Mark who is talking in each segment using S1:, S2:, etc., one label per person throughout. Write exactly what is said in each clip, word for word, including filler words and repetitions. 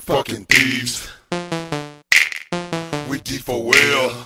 S1: fucking thieves. We D four well,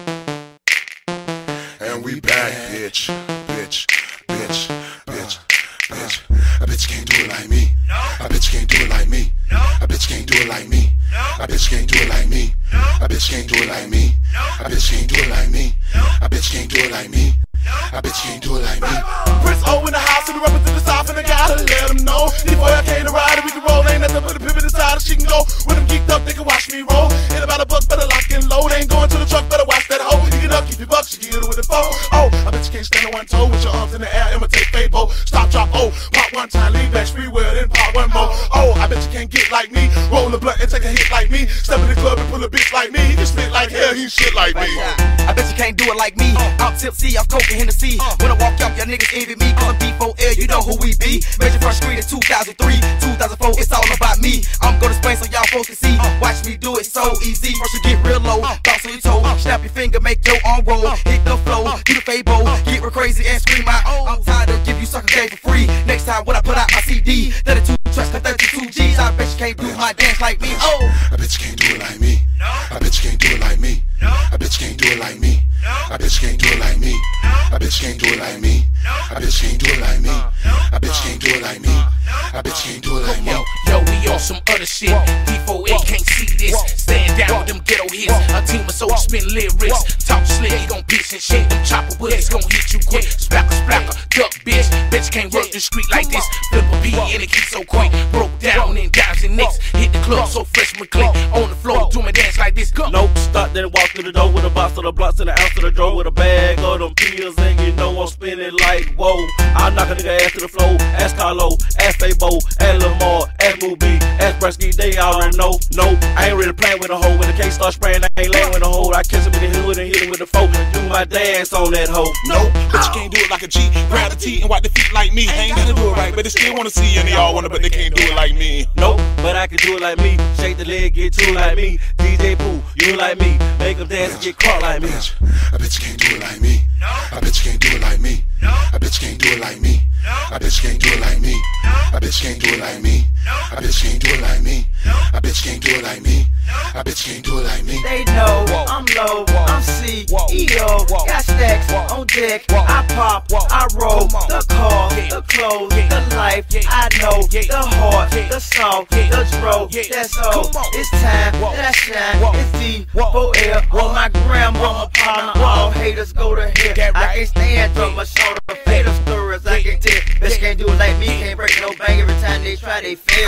S1: and we back, bitch, bitch, bitch, bitch, bitch. A bitch can't do it like me. A bitch can't do it like me. A bitch can't do it like me. A bitch can't do it like me. A bitch can't do it like me. A bitch can't do it like me. A bitch can't do it like me. A bitch can't do it like me.
S2: Prince O in the house and we represent the South and I gotta let them know. Before I came to ride and we can roll, ain't nothing but a pivot inside and she can go. When I'm geeked up, they can watch me roll. In about a buck, better lock and load. Ain't going to the truck, better watch that hoe. You get up, keep your bucks, you get it with the phone. Oh, I bet you can't stand on one toe with your arms in the air, imitate Fabo. Stop, drop, oh, pop one time, lean back, free will, then pop one more. Oh, I bet you can't get like me. Roll a blunt and take a hit like me. Step in the club and pull a bitch like me. He can spit like hell, he shit like me.
S3: I bet you can't do it like me. I'm tipsy, I'm coke and Hennessy. When I walk up, y'all niggas envy me. Cause I'm D four L, you know who we be. Major First Street in two thousand three, two thousand four, it's all about me. I'm gonna explain so y'all folks can see. Watch me do it so easy. First you get real low, bounce on your toe. Snap your finger, make your arm roll. Hit the flow, do the Fabo. Get real crazy and scream out, oh, I'm tired of give you sucker game for free. Next time when I put out my C D, thirty-two tracks, thirty-two G's. I bet you can't do my dance like me. Oh,
S1: I bet you can't do it like me. I bet you can't do it like me. I bet you can't do it like me. I bet you can't do it like me. I bet you can't do it like me. I bet you can't do it like me. I bet you can't do it like me. I bet you can't do it like me.
S4: Yo, yo, we on some other shit. D four L can't see this. Stand down with them ghetto hits. A team of soldiers spin lyrics. Talk slick, he gon' bitch and shit. Them chopper bullets gon' hit you quick. Splacker, splacker, duck, bitch. Bitch can't work the street like this. Flip a beat and it keeps so quick. Broke down in dimes and nicks. Hit the club so fresh, my click. On the floor, do my dance like this.
S5: Nope, stop, then walk through the door with a box of the blocks and an ounce of the drawer with a bag of them pills, and you know I'm spinning like whoa. I knock a nigga ass to the floor. Ask Carlo, ask Fabo, ask Lamar, ask Movie, ask Bresky, they already know. Nope, I ain't really playing with a hoe. When the case start spraying, I ain't laying with a hoe. I catch him in the hood and hit him with the fork. Do my dance on that hoe.
S2: Nope, but you can't do it like a G. Grab the T and wipe the feet like me. I ain't gotta do it right, but they still wanna see, and they all wanna, but they can't do it like me.
S5: Nope, but I can do it like me. Shake the leg, get two like me. D J Pooh, you like me. Make them dance and get caught like me.
S1: I bet you can't do it like me. I bet you can't do it like me. I bet you can't do it like me. I bet you can't do it like me. I bet you can't do it like me. I bet you can't do it like me. I bet you can't do it like me. I bet you can't do it like me.
S3: they know I'm low, I'm C E O. Got stacks on deck. I pop, I roll. The car, the clothes, the life. I know the heart, the soul, the dro. That's all. It's time that I shine. It's D four L on my gram, on my partner. All haters go to hell. I can't stand from my shoulder. Fatal stories I can tell. Bitch can't do it like me. Can't break no bang every time they try, they fail.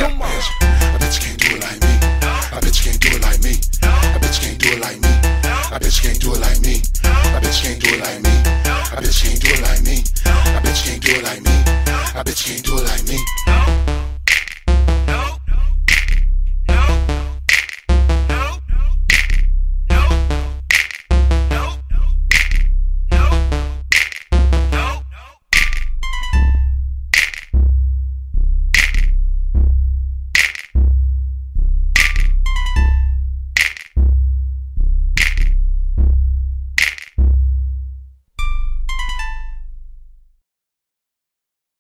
S1: I bet you can't do it like me. I bet you can't do it like me. I bet you can't do it like me. I bet you can't do it like me. I bet you can't do it like me. I bet you can't do it like me. I bet you can't do it like me. I bet you can't do it like me.